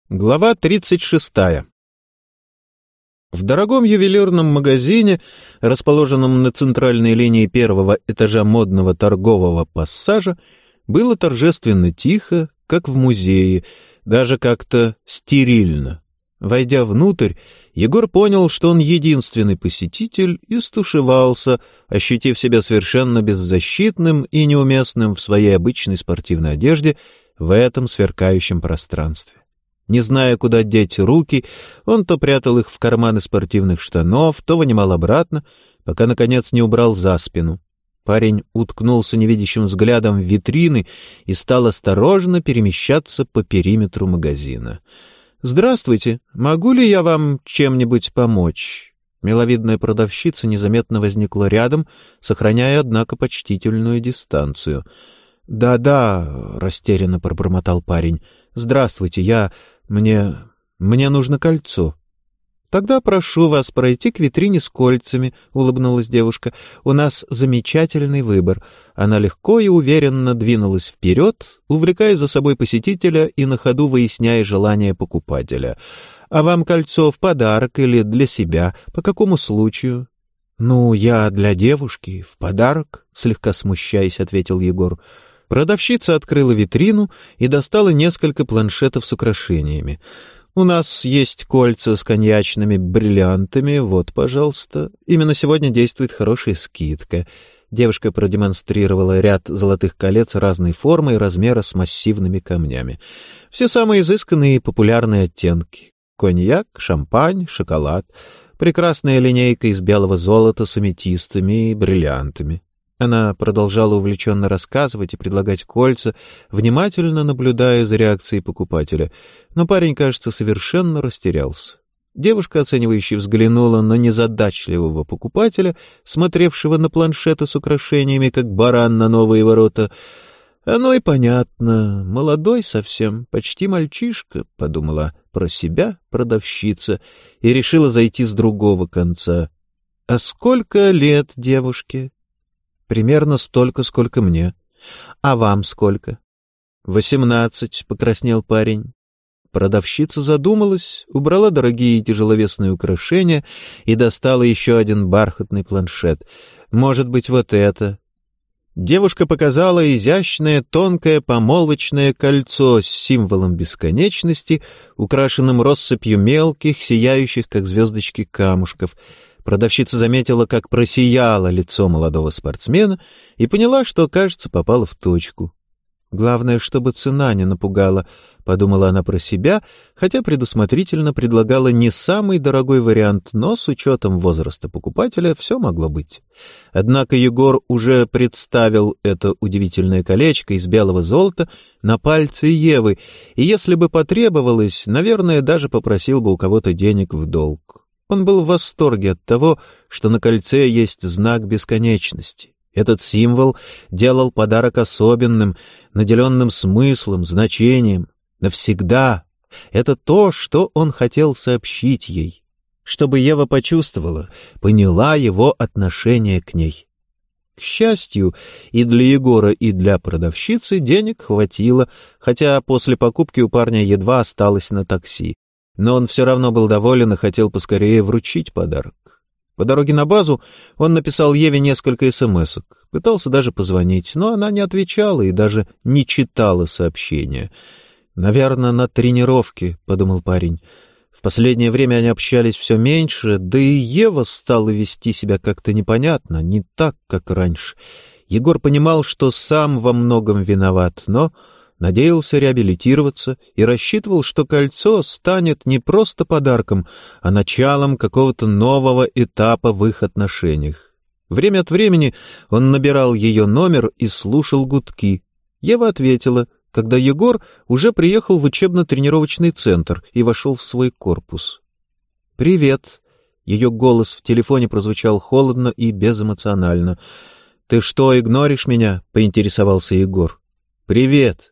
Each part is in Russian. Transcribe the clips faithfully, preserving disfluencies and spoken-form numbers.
Глава тридцать шестая. В дорогом ювелирном магазине, расположенном на центральной линии первого этажа модного торгового пассажа, было торжественно тихо, как в музее, даже как-то стерильно. Войдя внутрь, Егор понял, что он единственный посетитель, и стушевался, ощутив себя совершенно беззащитным и неуместным в своей обычной спортивной одежде в этом сверкающем пространстве. Не зная, куда деть руки, он то прятал их в карманы спортивных штанов, то вынимал обратно, пока, наконец, не убрал за спину. Парень уткнулся невидящим взглядом в витрины и стал осторожно перемещаться по периметру магазина. «Здравствуйте, могу ли я вам чем-нибудь помочь?» Миловидная продавщица незаметно возникла рядом, сохраняя, однако, почтительную дистанцию. «Да-да», — растерянно пробормотал парень, — «здравствуйте, я... мне... мне нужно кольцо». «Тогда прошу вас пройти к витрине с кольцами», — улыбнулась девушка. «У нас замечательный выбор». Она легко и уверенно двинулась вперед, увлекая за собой посетителя и на ходу выясняя желание покупателя. «А вам кольцо в подарок или для себя? По какому случаю?» «Ну, я для девушки, в подарок», — слегка смущаясь, ответил Егор. Продавщица открыла витрину и достала несколько планшетов с украшениями. «У нас есть кольца с коньячными бриллиантами. Вот, пожалуйста. Именно сегодня действует хорошая скидка». Девушка продемонстрировала ряд золотых колец разной формы и размера с массивными камнями. Все самые изысканные и популярные оттенки. Коньяк, шампань, шоколад. Прекрасная линейка из белого золота с аметистами и бриллиантами. Она продолжала увлеченно рассказывать и предлагать кольца, внимательно наблюдая за реакцией покупателя. Но парень, кажется, совершенно растерялся. Девушка, оценивающе взглянула на незадачливого покупателя, смотревшего на планшеты с украшениями, как баран на новые ворота. «Оно и понятно. Молодой совсем, почти мальчишка», — подумала про себя продавщица и решила зайти с другого конца. «А сколько лет девушке?» «Примерно столько, сколько мне. А вам сколько?» «Восемнадцать», — покраснел парень. Продавщица задумалась, убрала дорогие и тяжеловесные украшения и достала еще один бархатный планшет. «Может быть, вот это?» Девушка показала изящное тонкое помолвочное кольцо с символом бесконечности, украшенным россыпью мелких, сияющих, как звездочки, камушков. Продавщица заметила, как просияло лицо молодого спортсмена, и поняла, что, кажется, попала в точку. «Главное, чтобы цена не напугала», — подумала она про себя, хотя предусмотрительно предлагала не самый дорогой вариант, но с учетом возраста покупателя все могло быть. Однако Егор уже представил это удивительное колечко из белого золота на пальце Евы, и если бы потребовалось, наверное, даже попросил бы у кого-то денег в долг. Он был в восторге от того, что на кольце есть знак бесконечности. Этот символ делал подарок особенным, наделенным смыслом, значением. Навсегда. Это то, что он хотел сообщить ей. Чтобы Ева почувствовала, поняла его отношение к ней. К счастью, и для Егора, и для продавщицы денег хватило, хотя после покупки у парня едва осталось на такси. Но он все равно был доволен и хотел поскорее вручить подарок. По дороге на базу он написал Еве несколько смс-ок, пытался даже позвонить, но она не отвечала и даже не читала сообщения. «Наверное, на тренировке», — подумал парень. В последнее время они общались все меньше, да и Ева стала вести себя как-то непонятно, не так, как раньше. Егор понимал, что сам во многом виноват, но надеялся реабилитироваться и рассчитывал, что кольцо станет не просто подарком, а началом какого-то нового этапа в их отношениях. Время от времени он набирал ее номер и слушал гудки. Ева ответила, когда Егор уже приехал в учебно-тренировочный центр и вошел в свой корпус. «Привет». Ее голос в телефоне прозвучал холодно и безэмоционально. «Ты что, игноришь меня?» — поинтересовался Егор. «Привет».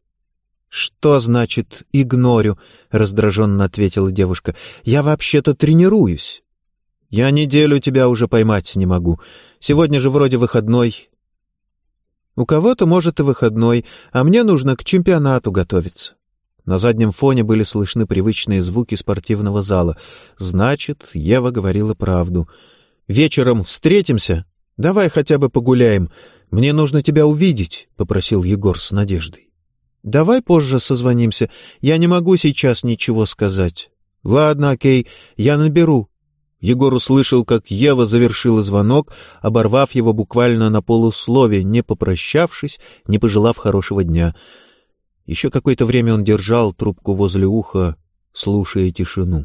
«Что значит «игнорю»?» — раздраженно ответила девушка. «Я вообще-то тренируюсь». «Я неделю тебя уже поймать не могу. Сегодня же вроде выходной». «У кого-то, может, и выходной, а мне нужно к чемпионату готовиться». На заднем фоне были слышны привычные звуки спортивного зала. Значит, Ева говорила правду. «Вечером встретимся? Давай хотя бы погуляем. Мне нужно тебя увидеть», — попросил Егор с надеждой. «Давай позже созвонимся. Я не могу сейчас ничего сказать». «Ладно, окей, я наберу». Егор услышал, как Ева завершила звонок, оборвав его буквально на полуслове, не попрощавшись, не пожелав хорошего дня. Еще какое-то время он держал трубку возле уха, слушая тишину.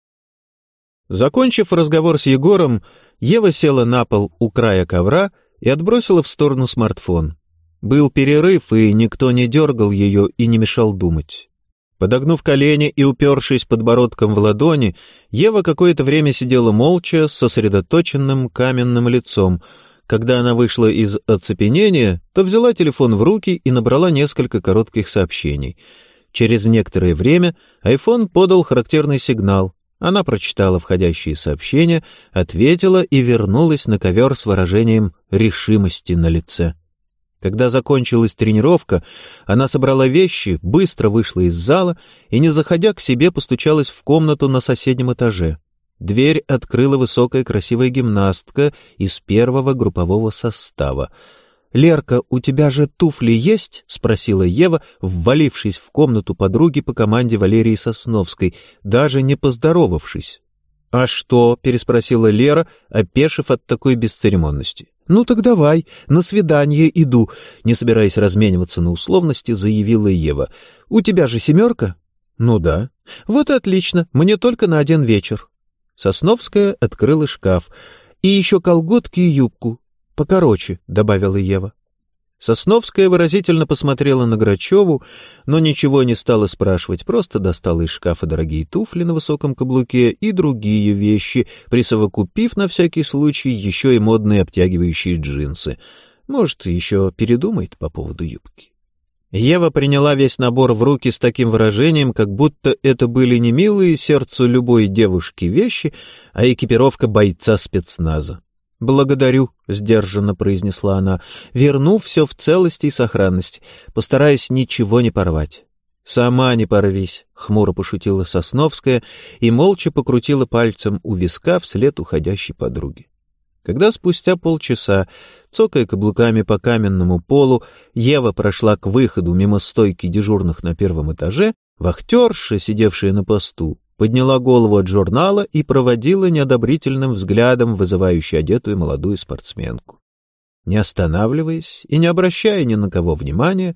Закончив разговор с Егором, Ева села на пол у края ковра и отбросила в сторону смартфон. Был перерыв, и никто не дергал ее и не мешал думать. Подогнув колени и упершись подбородком в ладони, Ева какое-то время сидела молча, с сосредоточенным каменным лицом. Когда она вышла из оцепенения, то взяла телефон в руки и набрала несколько коротких сообщений. Через некоторое время айфон подал характерный сигнал. Она прочитала входящие сообщения, ответила и вернулась на ковер с выражением решимости на лице. Когда закончилась тренировка, она собрала вещи, быстро вышла из зала и, не заходя к себе, постучалась в комнату на соседнем этаже. Дверь открыла высокая красивая гимнастка из первого группового состава. «Лерка, у тебя же туфли есть?» — спросила Ева, ввалившись в комнату подруги по команде Валерии Сосновской, даже не поздоровавшись. «А что?» — переспросила Лера, опешив от такой бесцеремонности. «Ну так давай, на свидание иду», — не собираясь размениваться на условности, заявила Ева. «У тебя же семерка?» «Ну да». «Вот и отлично, мне только на один вечер». Сосновская открыла шкаф. «И еще колготки и юбку. Покороче», — добавила Ева. Сосновская выразительно посмотрела на Грачеву, но ничего не стала спрашивать, просто достала из шкафа дорогие туфли на высоком каблуке и другие вещи, присовокупив на всякий случай еще и модные обтягивающие джинсы. Может, еще передумает по поводу юбки. Ева приняла весь набор в руки с таким выражением, как будто это были не милые сердцу любой девушки вещи, а экипировка бойца спецназа. «Благодарю», — сдержанно произнесла она, — «верну все в целости и сохранности, постараюсь ничего не порвать». «Сама не порвись», — хмуро пошутила Сосновская и молча покрутила пальцем у виска вслед уходящей подруги. Когда спустя полчаса, цокая каблуками по каменному полу, Ева прошла к выходу мимо стойки дежурных на первом этаже, вахтерша, сидевшая на посту, подняла голову от журнала и проводила неодобрительным взглядом вызывающе одетую молодую спортсменку. Не останавливаясь и не обращая ни на кого внимания,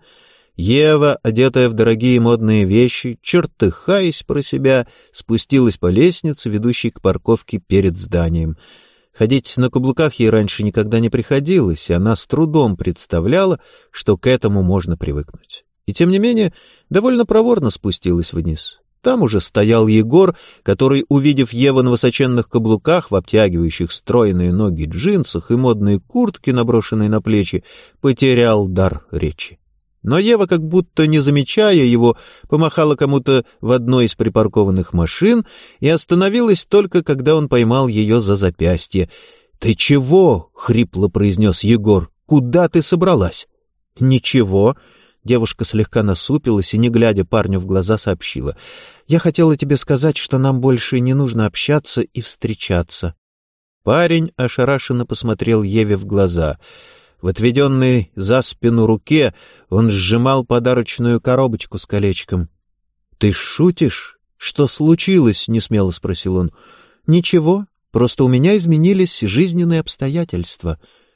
Ева, одетая в дорогие модные вещи, чертыхаясь про себя, спустилась по лестнице, ведущей к парковке перед зданием. Ходить на каблуках ей раньше никогда не приходилось, и она с трудом представляла, что к этому можно привыкнуть. И тем не менее, довольно проворно спустилась вниз. Там уже стоял Егор, который, увидев Еву на высоченных каблуках, в обтягивающих стройные ноги джинсах и модные куртки, наброшенные на плечи, потерял дар речи. Но Ева, как будто не замечая его, помахала кому-то в одной из припаркованных машин и остановилась только, когда он поймал ее за запястье. «Ты чего?» — хрипло произнес Егор. «Куда ты собралась?» «Ничего». Девушка слегка насупилась и, не глядя парню в глаза, сообщила. «Я хотела тебе сказать, что нам больше не нужно общаться и встречаться». Парень ошарашенно посмотрел Еве в глаза. В отведенной за спину руке он сжимал подарочную коробочку с колечком. «Ты шутишь? Что случилось?» — несмело спросил он. «Ничего, просто у меня изменились жизненные обстоятельства».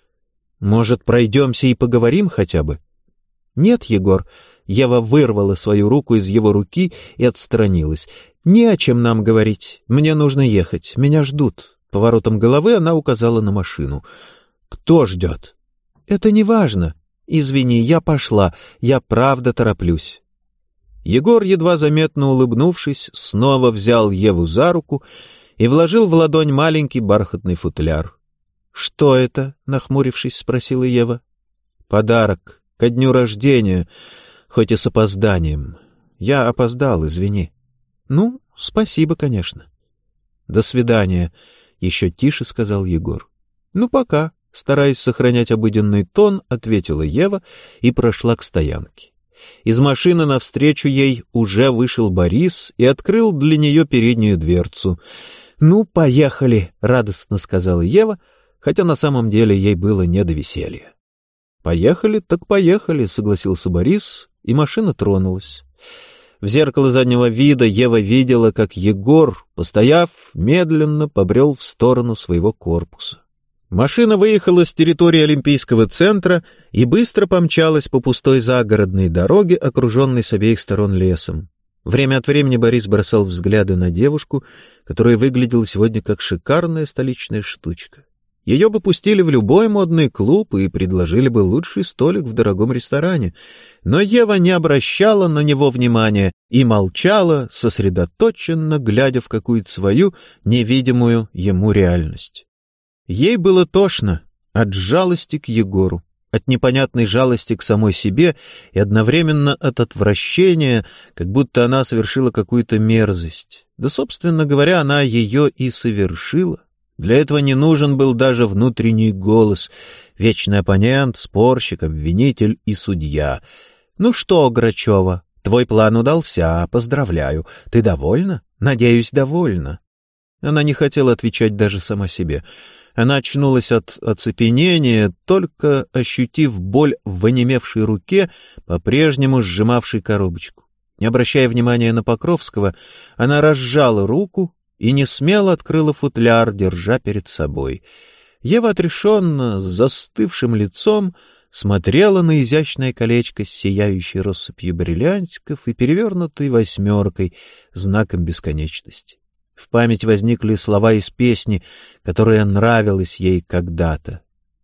«Может, пройдемся и поговорим хотя бы?» «Нет, Егор», — Ева вырвала свою руку из его руки и отстранилась. «Не о чем нам говорить. Мне нужно ехать. Меня ждут». Поворотом головы она указала на машину. «Кто ждет?» «Это не важно. Извини, я пошла. Я правда тороплюсь». Егор, едва заметно улыбнувшись, снова взял Еву за руку и вложил в ладонь маленький бархатный футляр. «Что это?» — нахмурившись, спросила Ева. «Подарок. Ко дню рождения, хоть и с опозданием. Я опоздал, извини». «Ну, спасибо, конечно». «До свидания», — еще тише сказал Егор. «Ну, пока», — стараясь сохранять обыденный тон, ответила Ева и прошла к стоянке. Из машины навстречу ей уже вышел Борис и открыл для нее переднюю дверцу. «Ну, поехали!» — радостно сказала Ева, хотя на самом деле ей было не до веселья. «Поехали, так поехали», — согласился Борис, и машина тронулась. В зеркало заднего вида Ева видела, как Егор, постояв, медленно побрел в сторону своего корпуса. Машина выехала с территории Олимпийского центра и быстро помчалась по пустой загородной дороге, окруженной с обеих сторон лесом. Время от времени Борис бросал взгляды на девушку, которая выглядела сегодня как шикарная столичная штучка. Ее бы пустили в любой модный клуб и предложили бы лучший столик в дорогом ресторане, но Ева не обращала на него внимания и молчала, сосредоточенно глядя в какую-то свою невидимую ему реальность. Ей было тошно от жалости к Егору, от непонятной жалости к самой себе и одновременно от отвращения, как будто она совершила какую-то мерзость. Да, собственно говоря, она ее и совершила. Для этого не нужен был даже внутренний голос, вечный оппонент, спорщик, обвинитель и судья. «Ну что, Грачева, твой план удался, поздравляю. Ты довольна? Надеюсь, довольна». Она не хотела отвечать даже сама себе. Она очнулась от оцепенения, только ощутив боль в онемевшей руке, по-прежнему сжимавшей коробочку. Не обращая внимания на Покровского, она разжала руку и несмело открыла футляр, держа перед собой. Ева отрешенно, с застывшим лицом, смотрела на изящное колечко с сияющей россыпью бриллиантиков и перевернутой восьмеркой, знаком бесконечности. В память возникли слова из песни, которая нравилась ей когда-то.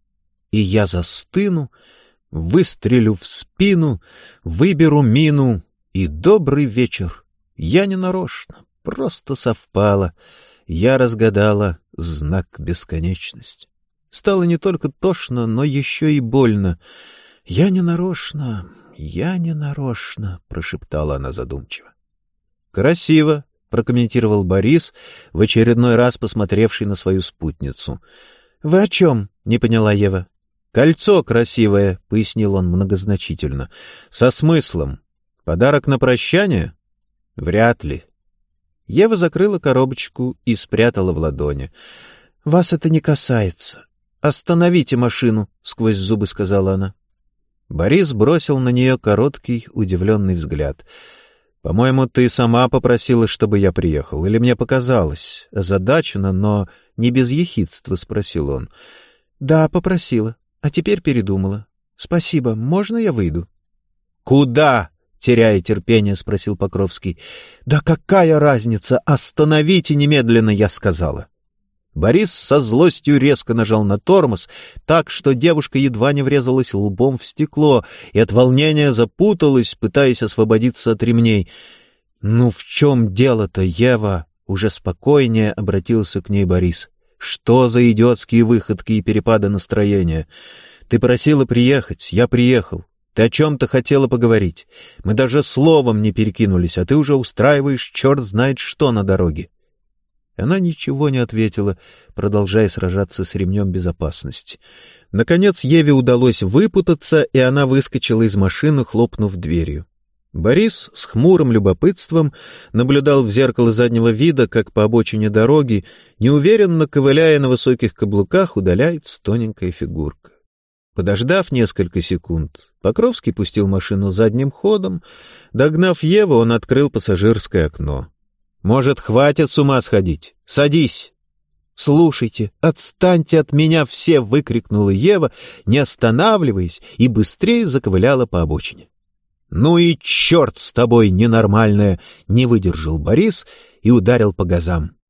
«И я застыну, выстрелю в спину, выберу мину, и добрый вечер. Я не нарочно, просто совпало. Я разгадала знак бесконечности». Стало не только тошно, но еще и больно. «Я не нарочно, я не нарочно», — прошептала она задумчиво. «Красиво», — прокомментировал Борис, в очередной раз посмотревший на свою спутницу. «Вы о чем?» — не поняла Ева. «Кольцо красивое», — пояснил он многозначительно. «Со смыслом. Подарок на прощание? Вряд ли». Ева закрыла коробочку и спрятала в ладони. «Вас это не касается. Остановите машину», — сквозь зубы сказала она. Борис бросил на нее короткий, удивленный взгляд. «По-моему, ты сама попросила, чтобы я приехал, или мне показалось?» Озадаченно, но не без ехидства спросил он. «Да, попросила, а теперь передумала. Спасибо, можно я выйду?» «Куда?» — теряя терпение, спросил Покровский. «Да какая разница? Остановите немедленно», — я сказала. Борис со злостью резко нажал на тормоз, так что девушка едва не врезалась лбом в стекло и от волнения запуталась, пытаясь освободиться от ремней. «Ну в чем дело-то, Ева?» — уже спокойнее обратился к ней Борис. «Что за идиотские выходки и перепады настроения? Ты просила приехать, я приехал. Ты о чем-то хотела поговорить. Мы даже словом не перекинулись, а ты уже устраиваешь черт знает что на дороге». Она ничего не ответила, продолжая сражаться с ремнем безопасности. Наконец Еве удалось выпутаться, и она выскочила из машины, хлопнув дверью. Борис с хмурым любопытством наблюдал в зеркало заднего вида, как по обочине дороги, неуверенно ковыляя на высоких каблуках, удаляется тоненькая фигурка. Подождав несколько секунд, Покровский пустил машину задним ходом. Догнав Еву, он открыл пассажирское окно. «Может, хватит с ума сходить? Садись!» «Слушайте, отстаньте от меня все!» — выкрикнула Ева, не останавливаясь, и быстрее заковыляла по обочине. «Ну и черт с тобой, ненормальная!» — не выдержал Борис и ударил по газам.